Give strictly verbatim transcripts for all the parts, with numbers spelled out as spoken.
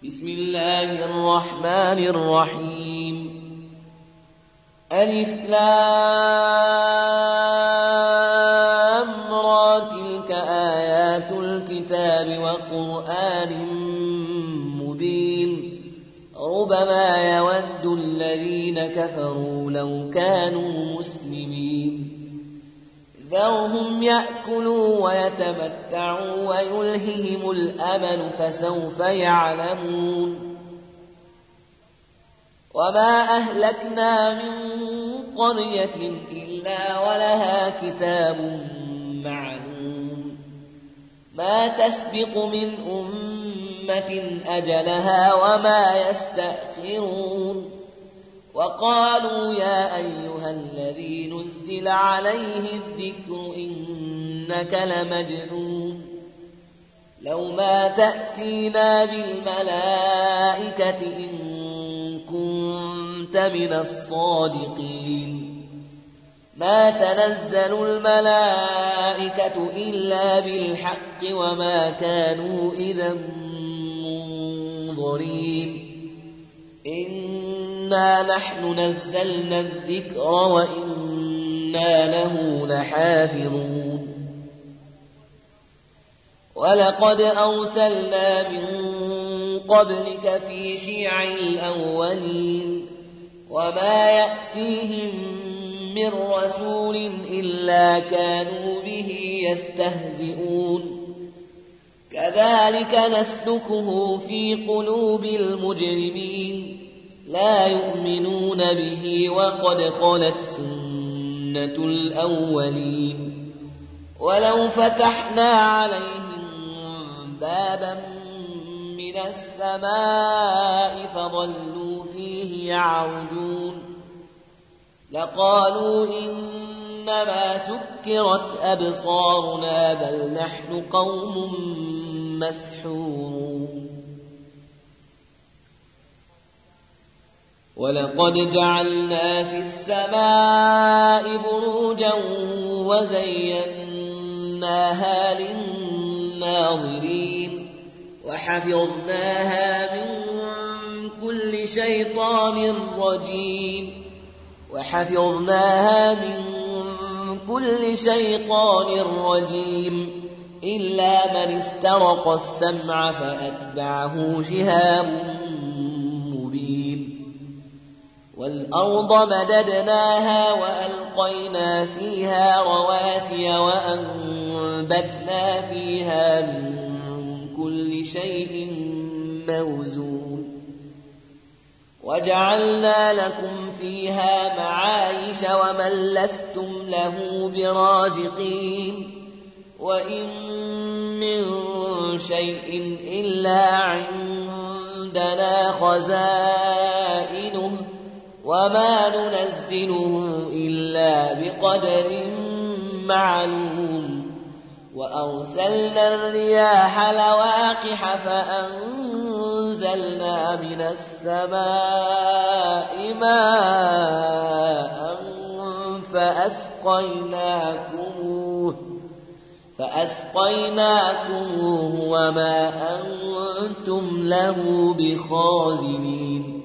بسم الله الرحمن الرحيم ألف لام را تلك آيات الكتاب وقرآن مبين ربما يود الذين كفروا لو كانوا مسلمين ذرهم يأكلوا ويتمتعوا ويلههم الأمل فسوف يعلمون وما أهلكنا من قرية إلا ولها كتاب معلوم ما تسبق من أمة أجلها وما يستأخرون وقالوا يا أيها الذي نزل عليه الذكر إنك لمجنون لو ما تأتينا بالملائكة إن كنت من الصادقين ما تنزل الملائكة إلا بالحق وما كانوا إذا منظرين إنا نحن نزلنا الذكر وإنا له لحافظون ولقد أرسلنا من قبلك في شيع الأولين وما يأتيهم من رسول إلا كانوا به يستهزئون كذلك نسلكه في قلوب المجرمين لا يؤمنون به وقد خلت سنة الأولين ولو فتحنا عليهم بابا من السماء فظلوا فيه يعرجون لقالوا إنما سكرت أبصارنا بل نحن قوم مسحورون ولقد جعلنا في السماء بروجا وزيناها للناظرين وحفظناها من كل شيطان رجيم وحفظناها من كل شيطان رجيم إلا من استرق السمع فأتبعه شهاب مبين والأرض مددناها وألقينا فيها رواسي وأنبتنا فيها من كل شيء موزون وجعلنا لكم فيها معايش ومن لستم له برازقين وإن من شيء إلا عندنا خزائنه وما ننزله إلا بقدر معلوم وأرسلنا الرياح لواقح فأنزلنا من السماء ماء فأسقيناكموه فأسقيناكموه وما أنتم له بخازنين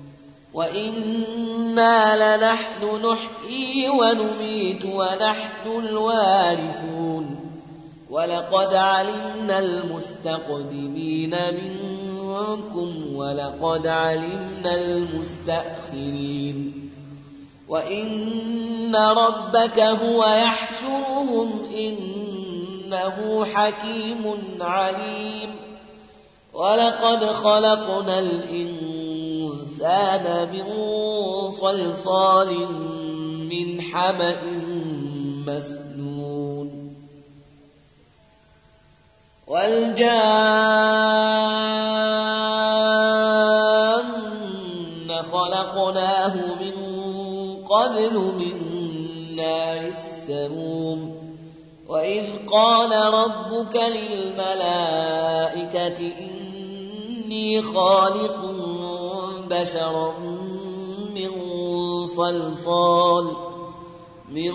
وإنا لنحن نحيي ونميت ونحن الوارثون ولقد علمنا المستقدمين منكم ولقد علمنا المستأخرين وإن ربك هو يحشرهم إنه حكيم عليم ولقد خلقنا الإنسان من صلصال من حمأ مسنون والجان خلقناه من قبل من نار السموم وإذ قال ربك للملائكة إني خالق بشرا من صلصال من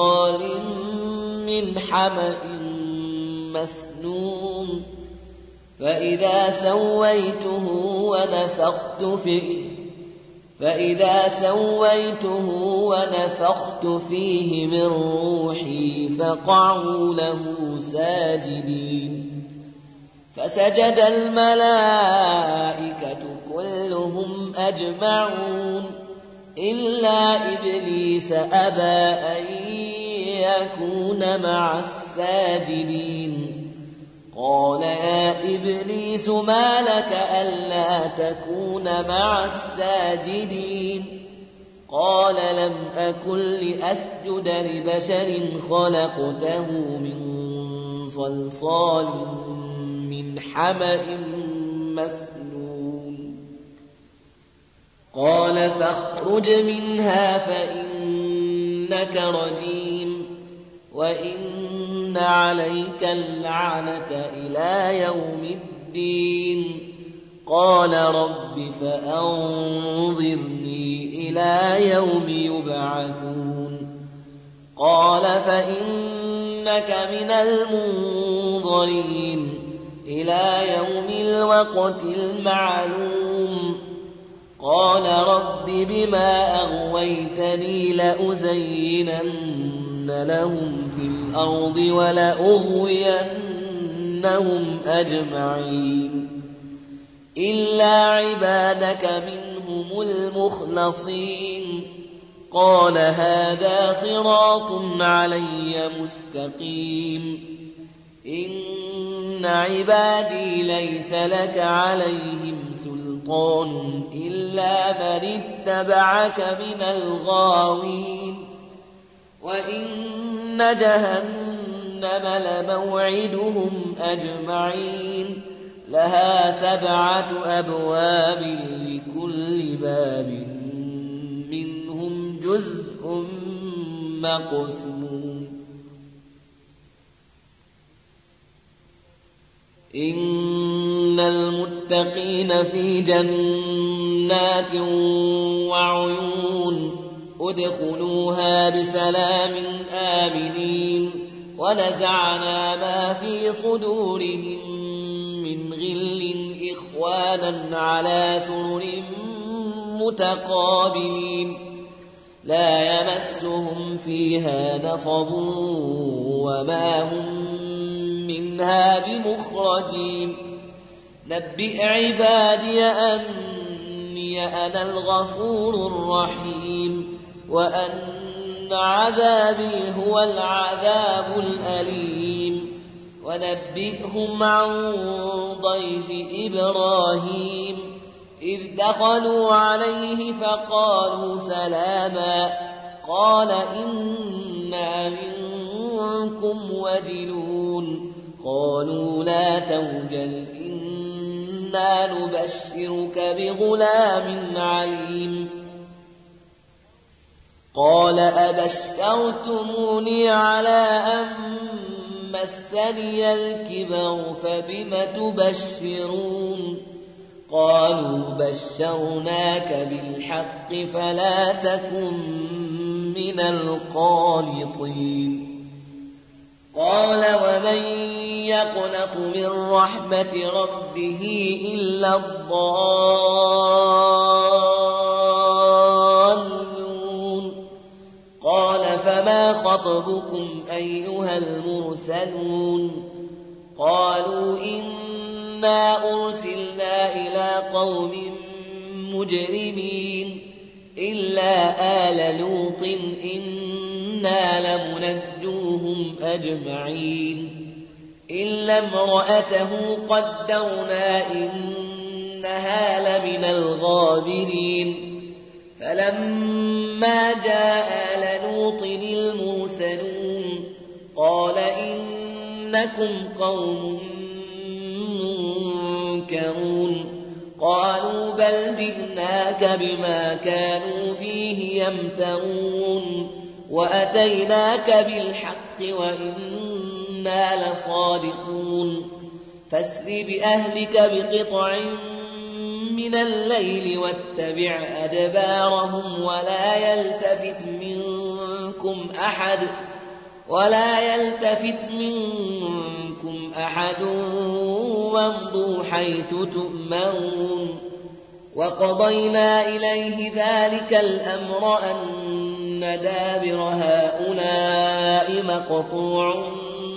صلصال من حمأ مسنون فإذا سويته ونفخت فيه فإذا سويته ونفخت فيه من روحي فقعوا له ساجدين فسجد الملائكة كلهم أجمعون إلا إبليس أبى أن يكون مع الساجدين قال يا إبليس ما لك ألا تكون مع الساجدين قال لم أكن لأسجد لبشر خلقته من صلصال من حمأ مسنون قال فاخرج منها فإنك رجيم وإن عليك اللعنة إلى يوم الدين قال رب فأنظرني إلى يوم يبعثون قال فإنك من المنظرين إلى يوم الوقت المعلوم قال رب بما أغويتني لأزينن لهم في الأرض ولأغوينهم أجمعين إلا عبادك منهم المخلصين قال هذا صراط علي مستقيم إن عبادي ليس لك عليهم سلطان إلا من اتبعك من الغاوين وإن جهنم لموعدهم أجمعين لها سبعة أبواب لكل باب منهم جزء مقسوم إن المتقين في جنات وعيون ادخلوها بسلام آمنين ونزعنا ما في صدورهم من غل إخوانا على سرر متقابلين لا يمسهم فيها نصب وما هم منها بمخرجين نبئ عبادي أني أنا الغفور الرحيم وأن عذابي هو العذاب الأليم ونبئهم عن ضيف إبراهيم إذ دخلوا عليه فقالوا سلاما قال إنا منكم وجلون قالوا لا توجل إنا نبشرك بغلام عليم قال أبشرتموني على أن مسني الكبر فبم تبشرون قالوا بشرناك بالحق فلا تكن من القانطين قال ومن يقنط من رحمة ربه إلا الضالون قال فما خطبكم أيها المرسلون قالوا إنا أرسلنا إلى قوم مجرمين إلا آل لوط إنا لمنجوهم أجمعين إلا امرأته قدرنا إنها لمن الغابرين فلما جاء آل لوط المرسلون قال إنكم قوم منكرون قالوا بل جئناك بما كانوا فيه يمترون وأتيناك بالحق وإنا لصادقون فاسر بأهلك بقطع من الليل واتبع أدبارهم ولا يلتفت منكم أحد ولا يلتفت منكم أحد وامضوا حيث تؤمرون وقضينا إليه ذلك الأمر أن دابر هؤلاء مقطوع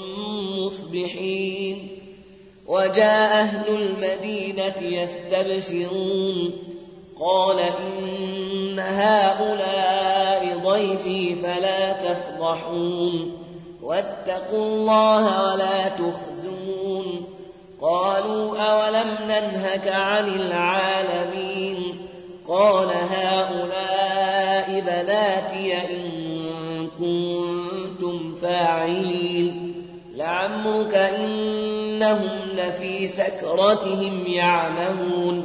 مصبحين وجاء أهل المدينة يستبشرون قال إن هؤلاء ضيفي فلا تفضحون واتقوا الله ولا تخزون قالوا أولم ننهك عن العالمين قال هؤلاء بناتي إن كنتم فاعلين لعمرك إنهم لفي سكرتهم يعمهون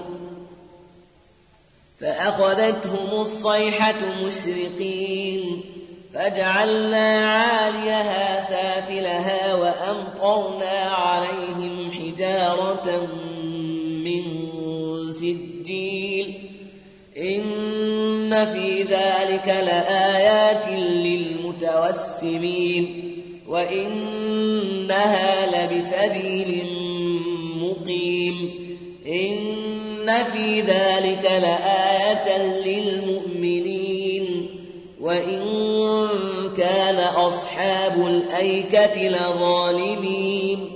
فأخذتهم الصيحة مشرقين فجعلنا عاليها سافلها وأمطرنا عليهم حجارة من سجيل إن في ذلك لآيات للمتوسمين وإنها لبسبيل مقيم إن في ذلك لآية للمؤمنين وإن كان أصحاب الأيكة لظالمين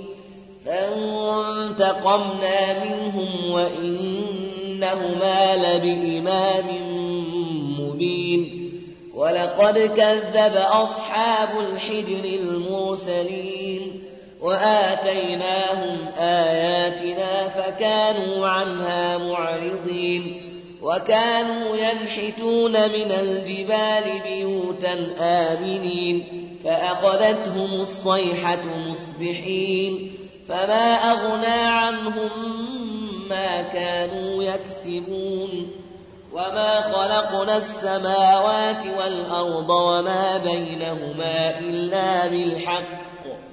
فانتقمنا منهم وإنهما لبإمام مبين ولقد كذب أصحاب الحجر المرسلين وآتيناهم آياتنا فكانوا عنها معرضين وكانوا ينحتون من الجبال بيوتا آمنين فأخذتهم الصيحة مصبحين فما أغنى عنهم ما كانوا يكسبون وما خلقنا السماوات والأرض وما بينهما إلا بالحق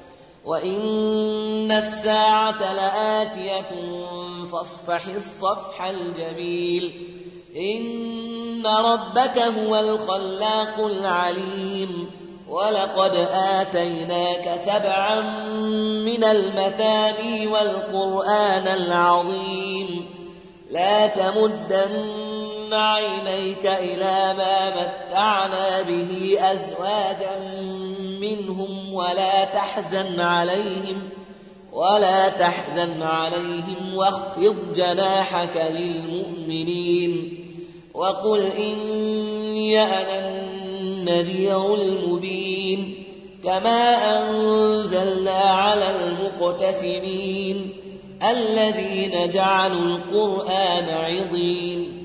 وإن الساعة لآتية فاصفح الصفح الجميل إن ربك هو الخلاق العليم ولقد آتيناك سبعا من المثاني والقرآن العظيم لا تمدن عينيك إلى ما متعنا به أزواجا منهم ولا تحزن عليهم ولا تحزن عليهم واخفض جناحك للمؤمنين وقل إني أنا النذير المبين كما أنزلنا على المقتسمين الذين جعلوا القرآن عضين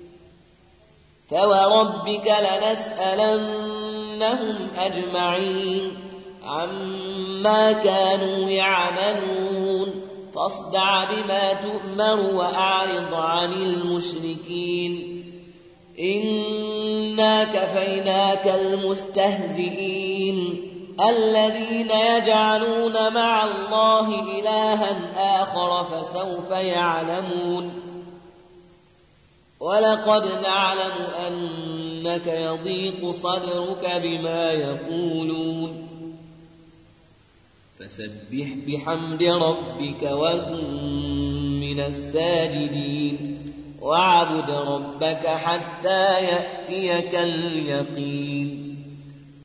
فوربك لنسألنهم أجمعين عما كانوا يعملون فاصدع بما تؤمر وأعرض عن المشركين إنا كفيناك المستهزئين الذين يجعلون مع الله إلها آخر فسوف يعلمون ولقد نعلم أنك يضيق صدرك بما يقولون فسبح بحمد ربك وكن من الساجدين واعبد ربك حتى يأتيك اليقين